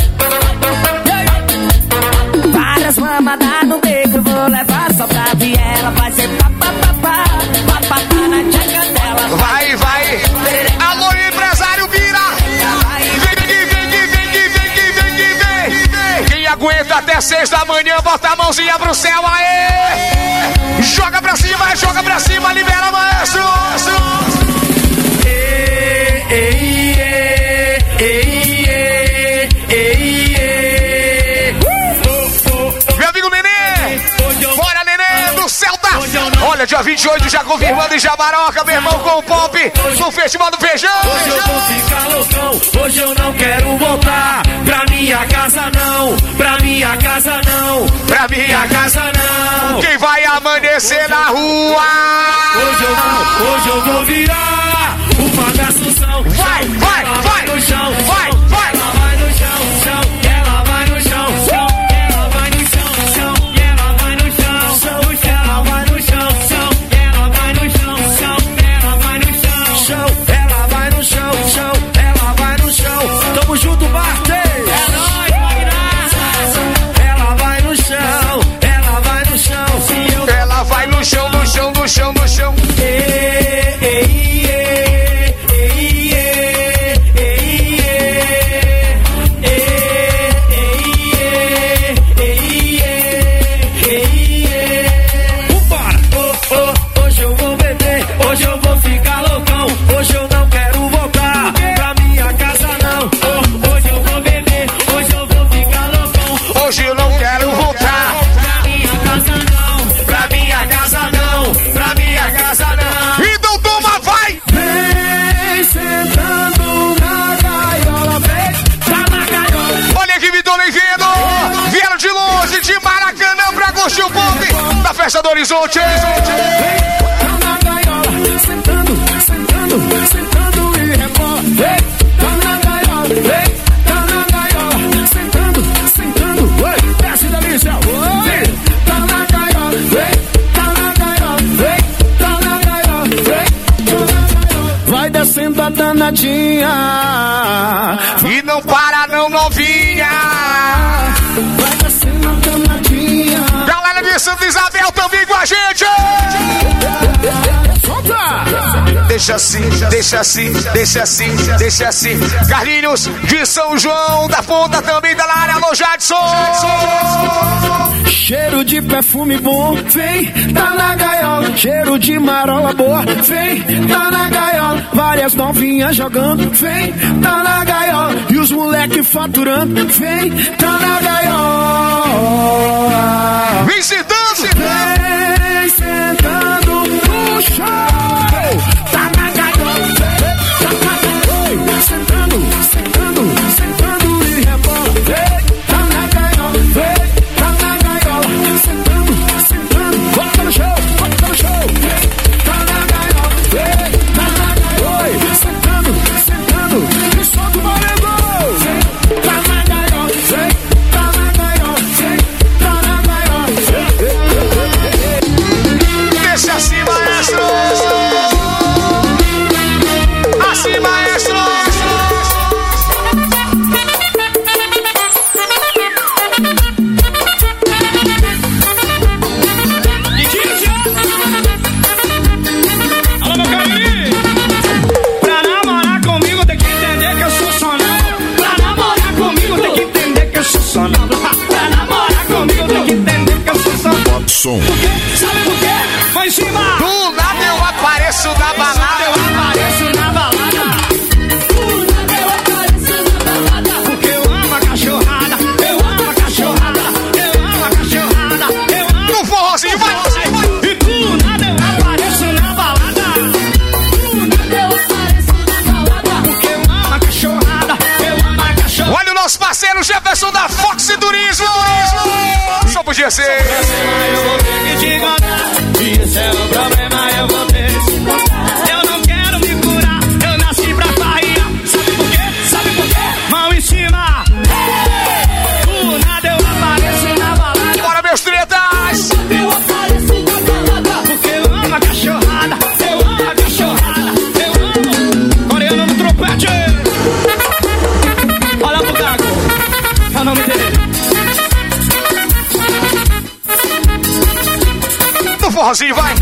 Várias mamadas no beco eu vou levar só pra viela. Vai ser papapá, papapá na tchaca dela. Vai, vai. Alô, empresário Vira. Vem, vem, vem, vem, vem, vem, vem, vem, vem, vem. Quem aguenta até seis da manhã, bota a mãozinha pro céu, aê. Joga pra cima, joga pra cima, libera, maestro. Ei, ei, ei, ei, ei, ei. Meu amigo Nenê, bora Nenê do Celta. Olha, dia vinte e oito já confirmando em Jabaroca, meu irmão, com o Pop no Festival do Feijão. Hoje eu vou ficar loucão, hoje eu não quero voltar pra minha casa não, pra minha casa não, Pra minha casa não. Quem vai amanhecer na rua? Hoje eu vou, hoje eu vou virar o bagaço. Vai, vai, vai no chão, vai, vai. Ela vai no chão, chão, ela vai no chão, chão, ela vai no chão, chão, ela vai no chão, chão, ela vai no chão, chão, ela vai no chão, chão, ela vai no chão, chão, ela vai no chão, chão, ela vai no chão. Tamo junto, Barte. É nóis, ela vai no chão, ela vai no chão. Ela vai no chão, no chão, no chão, no chão. Ei, ei, ei, ei, ei, ei, ei. Vambora! Oh, oh, hoje eu vou beber, hoje eu vou ficar loucão, hoje eu não quero voltar pra minha casa não. Oh, hoje eu vou beber, hoje eu vou ficar loucão, Hoje eu não quero voltar pra minha casa não, pra minha casa não, pra minha casa não. Então toma, vai! Vem sentando na gaiola, vem, tá na gaiola. Olha que me tô vendo. Vieram de longe, de Maracanã, pra curtir o Pop da Festa do Horizonte. Tá na gaiola, sentando, sentando, sentando e rebola. Vem, tá na gaiola, vem, tá na gaiola, sentando, sentando, oi, desce delícia, oi. Tá na gaiola, vem, tá na gaiola, vem, tá na gaiola, vem, tá na gaiola. Vai descendo a danadinha. E não para não, novinha. Vai descendo a danadinha. Galera de Santa Isabel também com a gente. deixa assim, deixa assim, deixa assim, deixa assim. Carlinhos de São João, da ponta também tá na área. Alô, Jadson. Cheiro de perfume bom, vem, tá na gaiola. Cheiro de marola boa, vem, tá na gaiola. Várias novinhas jogando, vem, tá na gaiola. E os moleque faturando, vem, tá na gaiola. Vem sentando, vem sentando no chão. Tá na gaiola, vem, tá na gaiola. Sentando, sentando, sentando e rebola, vem, tá na gaiola, vem. Sentando, sentando, bota no show, bota no show. Tá na gaiola, tá na gaiola. Sentando, sentando, e solta o moleque. Tá na gaiola, tá na gaiola, tá na gaiola. Deixa assim, maestro. Assim, maestro. Som. Sabe por quê? Vai em cima! Do nada eu apareço na balada. Eu apareço na balada. Do nada eu apareço na balada. Porque eu amo a cachorrada. Eu amo a cachorrada. Eu amo a cachorrada. Eu amo. No forrozinho, vai! E do nada eu apareço na balada. Do nada eu apareço na balada. Porque eu amo a cachorrada. Eu amo a cachorrada. Olha o nosso parceiro Jefferson da Fox Turismo. Só podia ser. Eu vou ter que te contar. E esse é o problema, eu vou ter que te contar. Eu não quero me curar, eu nasci pra Bahia. Sabe por quê? Sabe por quê? Mão em cima. Do nada eu apareço na balada. Bora, meus tretas. Eu apareço na balada. Porque eu amo a cachorrada. Eu amo a cachorrada. Eu amo. Coreano no trompete. Olha pro Gago. É o nome dele. Forrozinho, vai!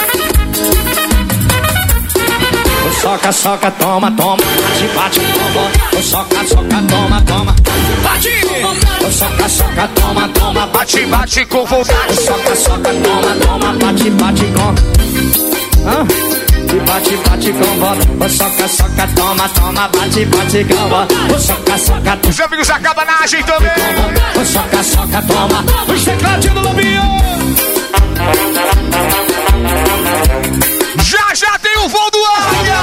Soca, soca, toma, toma, bate, bate, toma. Soca, soca, toma, toma, bate. Soca, soca, toma, toma, bate, bate com vontade. Soca, soca, toma, toma, bate, bate com. Ah, e bate, bate com vontade. Soca, soca, toma, toma, bate, bate com vontade. Soca, soca, toma. Os amigos da cabanagem também. Soca, soca, toma. Os tecladinhos do Lobinho. Já, já tem o voo do Águia!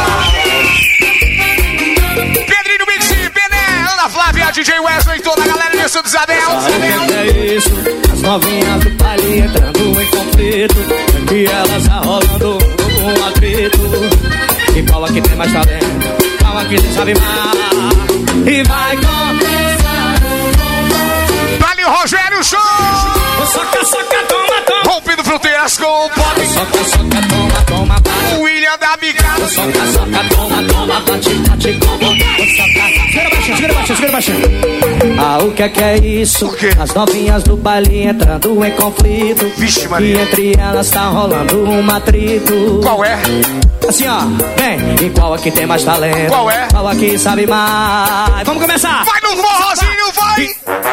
Pedrinho Mixi, Bené, Ana Flávia, D J Wesley, toda a galera de Santa Isabel. Sabe o que é isso? As novinhas do baile entrando em conflito. E elas arrolando um atrito. E qual aqui tem mais talento? Qual aqui tem sabe mais? E vai começar. Vale o Rogério Show! Soca, soca, toma, toma. Rompendo fronteiras com o pop. Soca, soca, toma, toma, bate. O William da Bicada. Soca, soca, toma, toma, bate, bate, como. Segura baixinho, segura baixinho, segura baixinho. Ah, o que é que é isso? O quê? As novinhas do baile entrando em conflito. Vixe, Maria. E entre elas tá rolando um atrito. Qual é? Assim, ó, vem. E qual aqui tem mais talento? Qual é? Qual aqui sabe mais? Vamos começar! Vai no forrozinho, vai!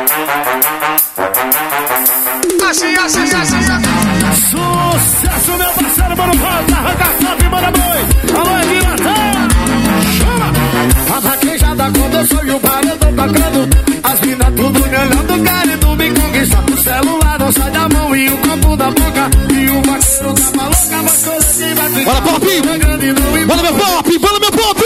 Assim, assim, assim, assim. Sucesso, meu parceiro, mano, volta, arranca a top, mano, boi. Alô, Edilatan, chama. A vaquejada quando eu sou e o paredão tocando. As minas tudo me olhando, querendo me conquistar. O celular não sai da mão e o copo da boca. E o vaqueiro tá maluca, mas toda que vai ficar. Bora, Pop! Bora, meu Pop! Bora, meu Pop!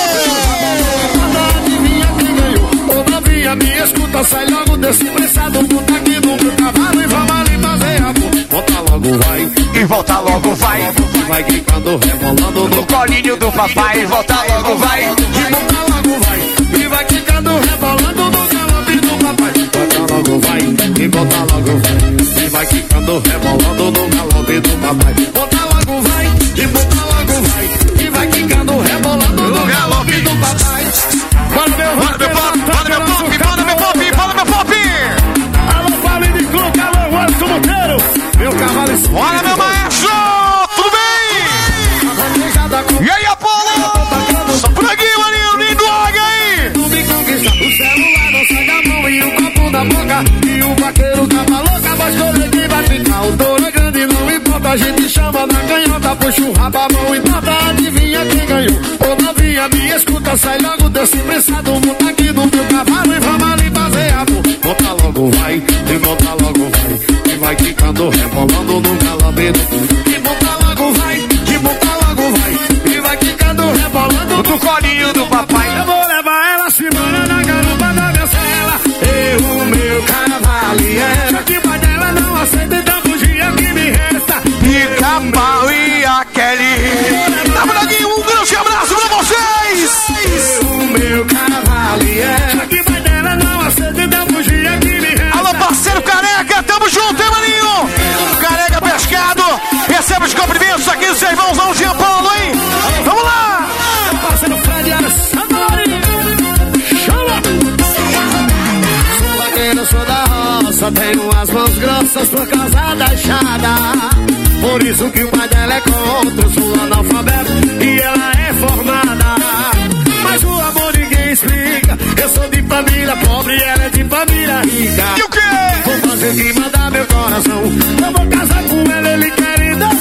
Adivinha quem ganhou? Ô, novinha, me escuta, sai logo desse pressado. Puta aqui no meu cavalo e vamos ali fazer amor. Volta logo, vai. E volta logo, vai. Vai quicando, rebolando no colinho do papai. Volta logo, vai. E volta logo, vai. E vai quicando, rebolando no galope do papai. Volta logo, vai. E volta logo, vai. E vai quicando, rebolando no galope do papai. Volta logo, vai. E volta logo, vai. E vai quicando, rebolando no galope do papai. Bora, meu Bora, meu Pop! Bora, meu Pop! Bora, meu Pop! Bora, meu Pop! Alô, Paulinho de Clube, alô, Anderson Monteiro. Meu cavalo. Bora, meu maestro! Tudo bem? E aí, Apolo? boca. E o vaqueiro tava louca, mas escolher quem vai ficar. O touro é grande, não importa, a gente chama na canhota. Puxa o rabo, a mão e tenta, adivinha quem ganhou. Ô novinha, me escuta, sai logo desse prensado. Monta aqui no meu cavalo e vamos ali fazer amor. Monta logo vai, e monta logo vai. E vai quicando, rebolando no calabredo. E monta logo vai, e monta logo vai. E vai quicando, rebolando no colinho do papai. Eu vou levar ela semana na garupa da minha cela. Eu, o meu cavalier. Só que pai dela não aceita, então bugia que me resta. E Capau e a Kelly. Tá por aqui, um grande abraço pra vocês. Eu, o meu cavalier. Só que pai dela não aceita, então bugia que me resta. Alô, parceiro Careca, tamo junto, hein, maninho? Careca Pescado, recebe os cumprimentos aqui dos irmãozão de Paulo, hein? Vamos lá! Parceiro Fred Alessandro, chama! Sou vaqueiro, sou da roça, tenho as mãos grossas por causa da enxada. Por isso que o pai dela é contra, eu sou analfabeto e ela é formada. Mas o amor ninguém explica, eu sou de família pobre e ela é de família rica. E o quê? Vou fazer o que manda meu coração, eu vou casar com ela, ele quer e não.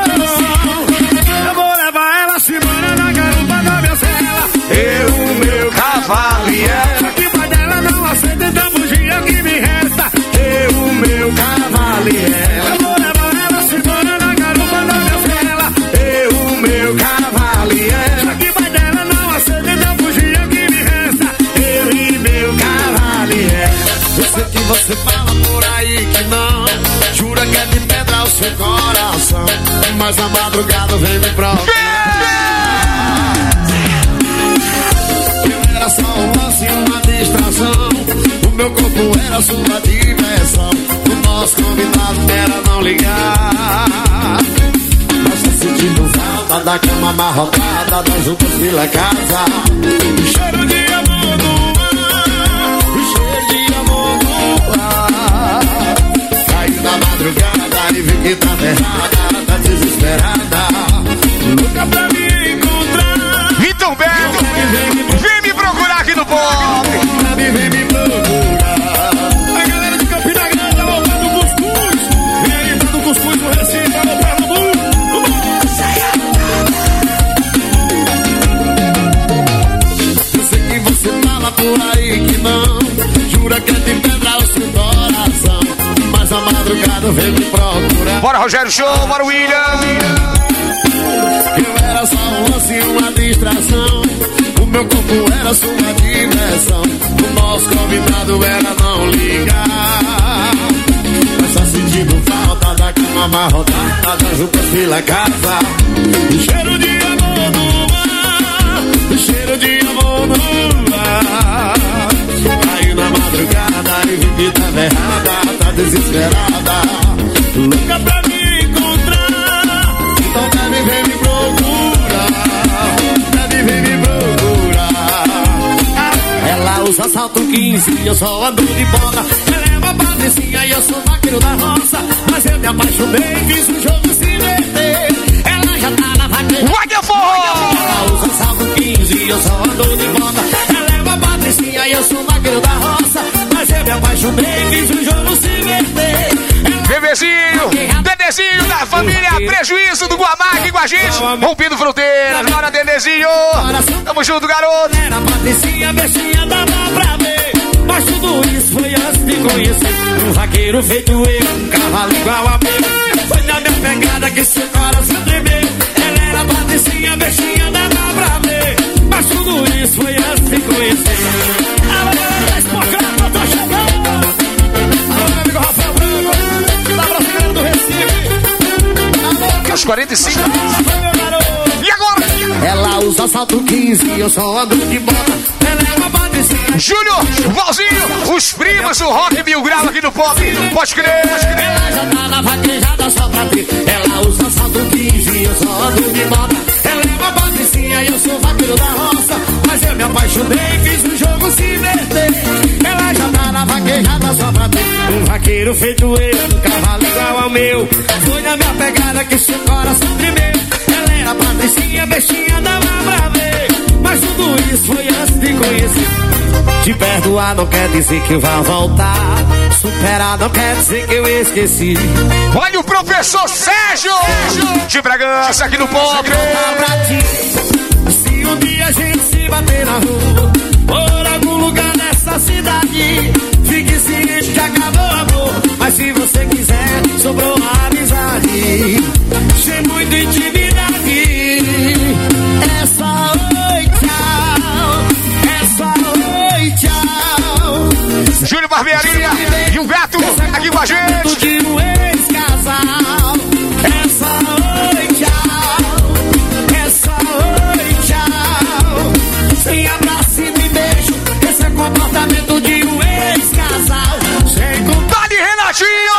Eu vou levar ela semana na garupa da minha cela. Eu, o meu cavalier. Só que o pai dela não aceita, então bugia que me resta. Eu, o meu cavalier. Eu vou levar ela semana na garupa da minha cela. Eu, o meu cavalier. Só que o pai dela não aceita, então bugia que me resta. Eu e meu cavalier. Eu sei que você fala por aí que não, jura que é de pedra o seu coração, mas a madrugada vem me procurar. Eu era só um lance, uma distração, o meu corpo era sua diversão, o nosso combinado era não ligar. Mas tô sentindo falta da cama amarrotada, das juntas pela casa, o cheiro de amor no ar, o cheiro de amor no ar. Caiu na madrugada e vi que tava errada, tá desesperada, louca pra me encontrar. Vitor Beto, vem me procurar aqui no pop. Vem me procurar. A galera de Campina Grande, alô, tá do Cuscuz. Vem aí, tá do Cuscuz do Recife, alô, Pernambuco. Eu sei que você fala por aí que não, jura que é de pedra o seu coração, mas a madrugada vem me procurar. Bora, Rogério Show, bora, William. Eu era só um lance, uma distração, o meu corpo era sua diversão, o nosso combinado era não ligar. Mas só sentindo falta da cama amarrotada, das roupas pela casa, o cheiro de amor no ar, o cheiro de amor no ar. Caiu na madrugada e vi que tava errada, tá desesperada, louca pra me encontrar. Então deve vir me procurar, deve vir me procurar. Ela usa salto quinze e eu só ando de bota. Ela é uma patricinha e eu sou vaqueiro da roça, mas eu me apaixonei, fiz o jogo se meter. Ela já tá na vaqueira. Ela usa salto quinze e eu só ando de bota. Ela é uma patricinha e eu sou vaqueiro da roça, mas eu me apaixonei, fiz o jogo se meter. Bebezinho, Dedezinho da família Prejuízo do Guamá aqui com a gente, rompendo fronteiras. Bora, Dedezinho, tamo junto, garoto. Era patricinha, bestinha, dava pra ver, mas tudo isso foi antes de conhecer um vaqueiro feito eu, um cavalo igual a meu. Foi na minha pegada que seu coração tremeu. Ela era patricinha, bestinha, dava pra ver, mas tudo isso foi antes de conhecer. A galera da Espocrata, tô chegando. Alô, meu amigo Rafael Branco, da Brasileira do Recife. Aos quarenta e cinco. E agora? Ela usa salto quinze e eu só ando de bota. Ela é uma patricinha. Júnior, Valzinho, os primos do Rock Mil Grau aqui no Pop. Pode crer. Ela já tá na vaquejada só pra ter. Ela usa salto quinze e eu só ando de bota. Ela é uma patricinha e eu sou vaqueiro da roça, mas eu me apaixonei, fiz o jogo se meter. Ela já tá na vaquejada só pra ter um vaqueiro feito eu, um cavalo igual ao meu. Foi na minha pegada que seu coração tremeu. Ela era patricinha, bestinha, dava pra ver, mas tudo isso foi antes de conhecer Te perdoar não quer dizer que eu vá voltar. Superar não quer dizer que eu esqueci. Olha o professor Sérgio, Sérgio de Bragança aqui no Pop. Se um dia a gente se bater na rua, por algum lugar nessa cidade, fique ciente que acabou o amor. Mas se você quiser, sobrou a amizade. Sem muita intimidade. É só oi, tchau. É só oi, tchau. Júlio Barbearia e o Beto aqui com a gente. De um ex-casal. É só oi, tchau. É só oi, tchau. Sem abraço e beijo. Esse é comportamento de um ex-casal. Sem contar. Dali, Renatinho!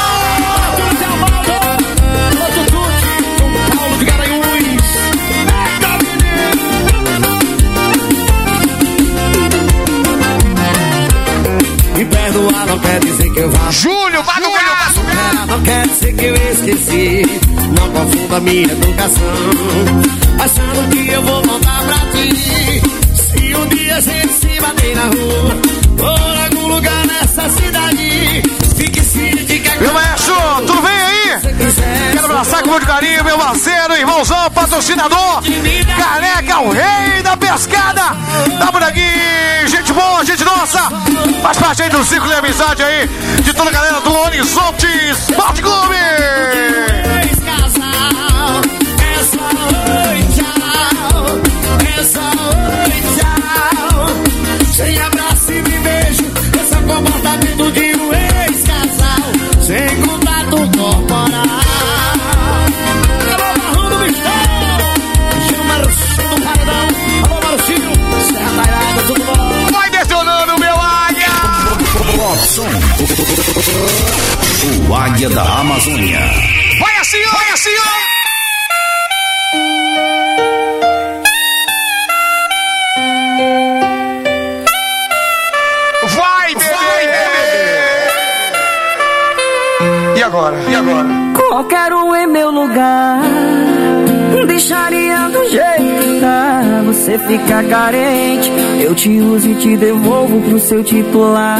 Me perdoar não quer dizer que eu vá. Júlio, Madruga! Superar não quer dizer que eu esqueci. Não confunda minha educação, achando que eu vou voltar pra ti. Se um dia a gente se bater na rua, por algum lugar nessa cidade, fique ciente que... Meu maestro, tu vem aí? Quero abraçar com muito carinho meu parceiro, irmãozão, patrocinador Caneca, o rei da pescada. Tá por aqui, gente boa, gente nossa. Faz parte aí do ciclo de amizade aí de toda a galera do Horizonte Esporte Clube. Ex-casal, é só oi, tchau. É só oi, tchau. Sem abraço e beijo. Esse é o comportamento de um ex-casal. Sem contato corporal. Alô, Marrom do Bichão. Chama o Marchinho do Paredão. Alô, Marchinho. Serra Tairada, tudo bom? Vai detonando, meu águia. O Águia da Amazônia. Vai assim, vai assim, ó. Vai, bebê. E agora? E agora? Qualquer um em meu lugar deixaria do jeito que tá. Você fica carente, eu te uso e te devolvo pro seu titular.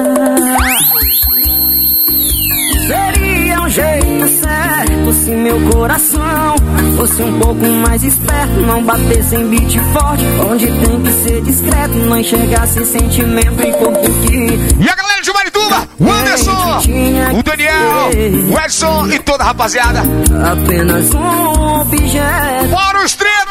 Seria um jeito certo se meu coração fosse um pouco mais esperto, não batesse em beat forte, onde tem que ser discreto, não enxergasse sentimento em corpo que... E a galera de Marituba, o Anderson, o Daniel, o Edson e toda a rapaziada. Apenas um objeto. Bora os tretas!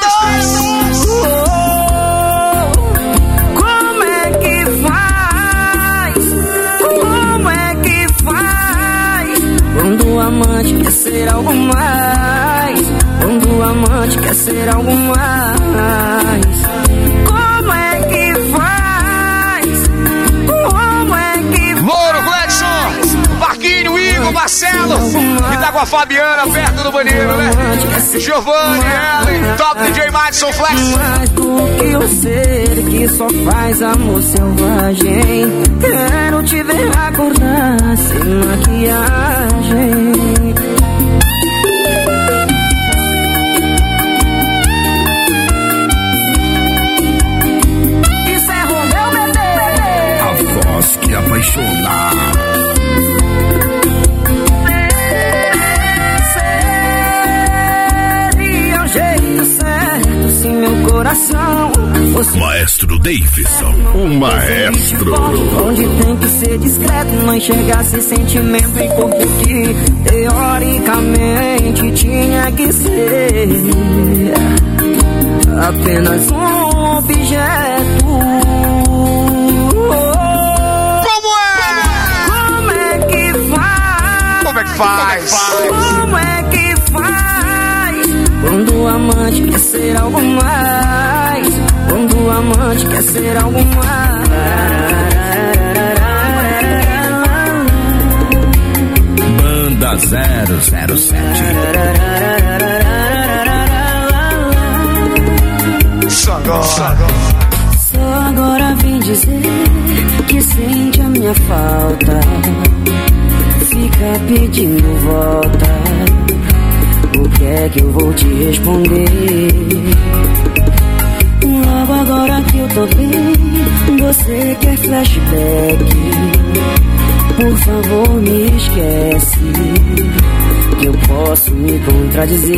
Como é que faz? Como é que faz? Quando o amante quer ser algo mais. Quando o amante quer ser algo mais. Como é que faz? Como é que faz? Louro, Gledson, Marquinho, Igor, Marcelo, que tá com a Fabiana perto do banheiro, né? Giovanni, Ellen, Top D J Madison Flex. Mais do que o ser que só faz amor selvagem. Quero te ver acordar sem maquiagem. Isso é Romeu, bebê. A voz que apaixona. Se meu coração fosse Maestro Davidson, o maestro. Onde tem que ser discreto, não enxergasse sentimento em corpo que teoricamente tinha que ser apenas um objeto. Como é? Como é que faz? Como é que faz? Como é que faz? Quando o amante quer ser algo mais. Quando o amante quer ser algo mais. Banda zero zero sete. Só agora. Só agora vim dizer que sente a minha falta. Fica pedindo volta. O que é que eu vou te responder? Logo agora Agora que eu tô bem, você quer flashback? Por favor, me esquece, que eu posso me contradizer.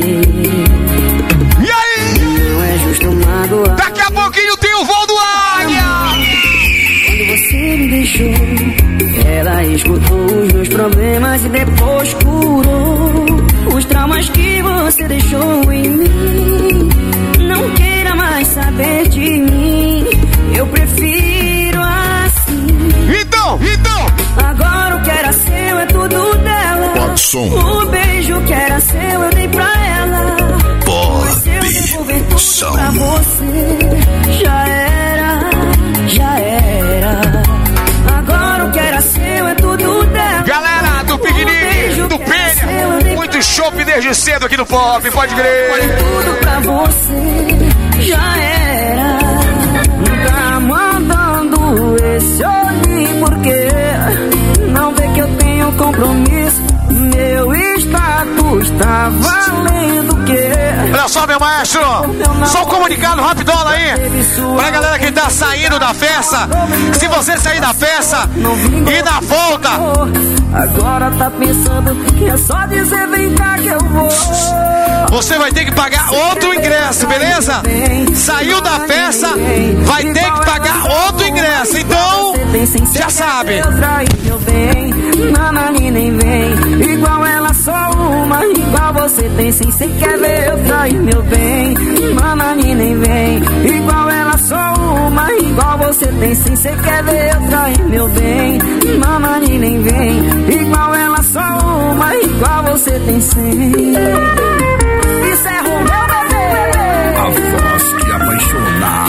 E aí? Não é justo magoar. Daqui a pouquinho tem o voo do Águia. Quando você me deixou, ela escutou os meus problemas e depois curou os traumas que você deixou em mim. Não queira mais saber de mim, eu prefiro assim. Então, então. Agora o que era seu é tudo dela. Pode som. O beijo que era seu eu dei pra ela. Pode tudo som. Pra você já era, já era. Agora o que era seu é tudo dela. Galera do piquenique, do Penha, muito chopp desde cedo aqui no Pop, pode crer. Tudo pra você já era. Tá mandando esse olhinho porque não vê que eu tenho compromisso. Meu status tá valendo o quê? Olha só, meu maestro, só um comunicado rapidola aí pra galera que tá saindo da festa. Se você sair da festa e na volta, agora tá pensando que é só dizer vem cá que eu vou. Você vai ter que pagar outro ingresso, beleza? Saiu da festa, vai ter que pagar outro ingresso. Então, já sabe. Mamani nem vem, igual ela só uma, igual você tem sem cê quer ver eu trair meu bem. Mamani nem vem, igual ela só uma, igual você tem sem cê quer ver eu trair meu bem. Mamani nem vem, igual ela só uma, igual você tem sem. Isso é Romeu, bebê. A voz que apaixona.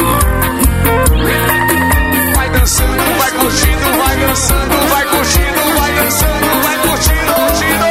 Vai dançando, vai curtindo, vai dançando, vai curtindo, vai dançando, vai curtindo, curtindo.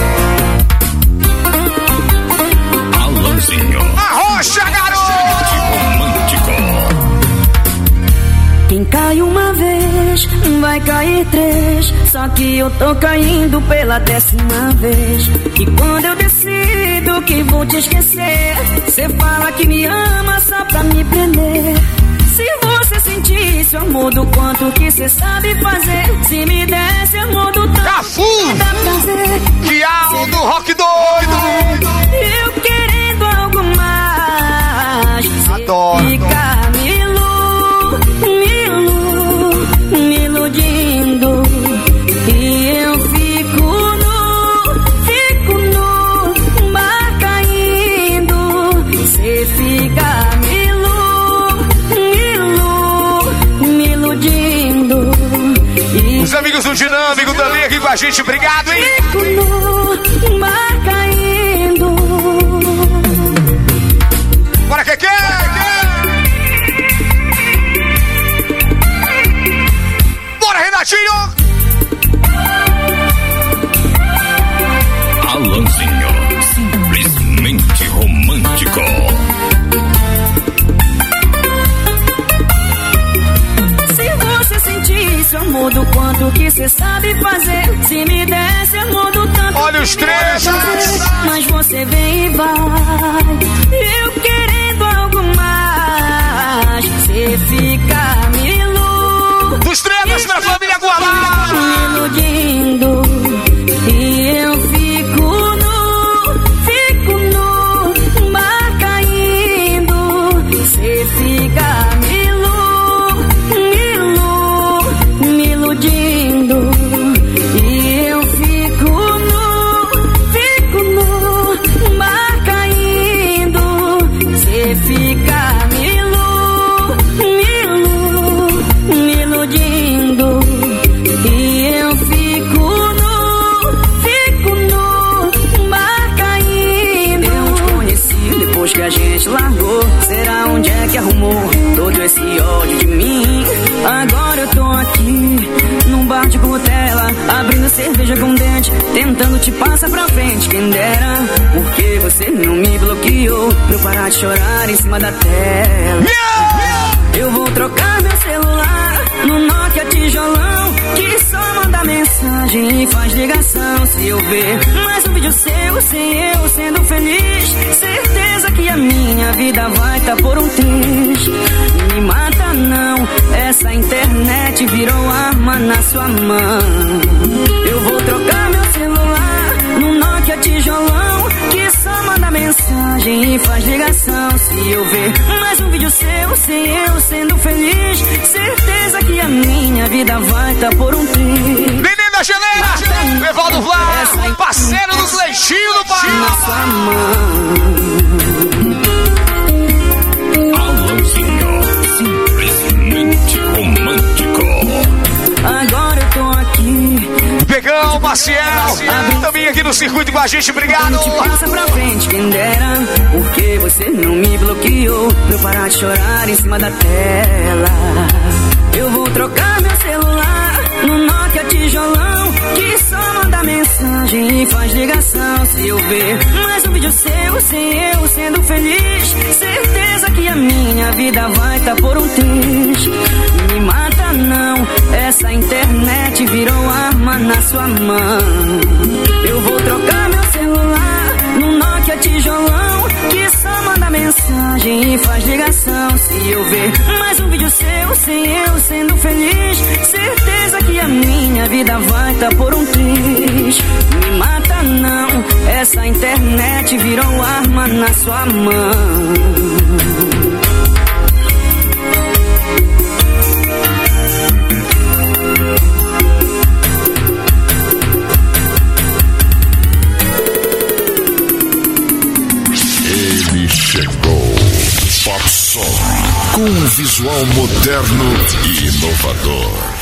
Alanzinho. Arrocha, garoto! Romântico. Quem cai uma vez, vai cair três. Só que eu tô caindo pela décima vez. E quando eu decido que vou te esquecer, cê fala que me ama só pra me prender. Se você sentisse o amor do quanto que cê sabe fazer, se me desse amor do tanto Cafu! que dá prazer. Que alto, rock doido! Eu querendo algo mais. Adoro. Fica me ilu, me ilu, me iludindo. E eu fico nu, fico nu, mar caindo. Cê fica me ilu, me ilu, me iludindo. E os amigos do Dinâmico também aqui com a gente, obrigado, hein? fico nu, mar caindo. Bora, que que? Bora, Renatinho! Alanzinho. Simplesmente romântico. Se você sentisse o amor do quanto que cê sabe fazer, se me desse amor do tanto. Olha os três! Mas você vem e vai, eu querendo algo mais. Cê fica me ilu, dos três pra família Guará! me iludindo. E eu fico nu, fico nu, mar caindo. Cê fica me ilu, me ilu, me iludindo. E eu fico nu, fico nu, mar caindo. Cê fica me ilu, me ilu, me iludindo. E eu fico nu, fico nu, mar caindo. Eu te conheci depois que a gente largou. Será onde é que arrumou todo esse ódio de mim? Agora eu tô aqui num bar de cutela, abrindo cerveja com dente, tentando te passar pra frente. Quem dera, porque você não me bloqueou pra eu parar de chorar em cima da tela. Eu vou trocar meu celular no Nokia tijolão, que só manda mensagem e faz ligação. Se eu ver mais um vídeo seu sem eu sendo feliz, certeza que a minha vida vai tá por um triz. Me mata não, essa internet virou arma na sua mão. Eu vou trocar meu celular no Nokia tijolão, que só manda mensagem e faz ligação. Se eu ver mais um vídeo seu sem eu sendo feliz, certeza que a minha vida vai tá por um triz. Menina Geleira, Evaldo Vlad, parceiro dos leitinhos do pai. Na sua mão. Alôzinho, simplesmente romântico. Agora eu tô aqui. Pegão, Maciel, também aqui no circuito com a gente, obrigado. Te passa pra frente, quem dera, porque você não me bloqueou pra eu parar de chorar em cima da tela. Eu vou trocar meu celular no Nokia tijolão, que só manda mensagem e faz ligação. Se eu ver mais um vídeo seu sem eu sendo feliz, certeza que a minha vida vai tá por um triz. Me mata não, essa internet virou arma na sua mão. Eu vou trocar meu celular no Nokia tijolão, que só manda mensagem e faz ligação. Se eu ver mais um vídeo seu sem eu sendo feliz, certeza que a minha vida vai tá por um triz. Me mata não, essa internet virou arma na sua mão. Chegou Popson, com um visual moderno e inovador.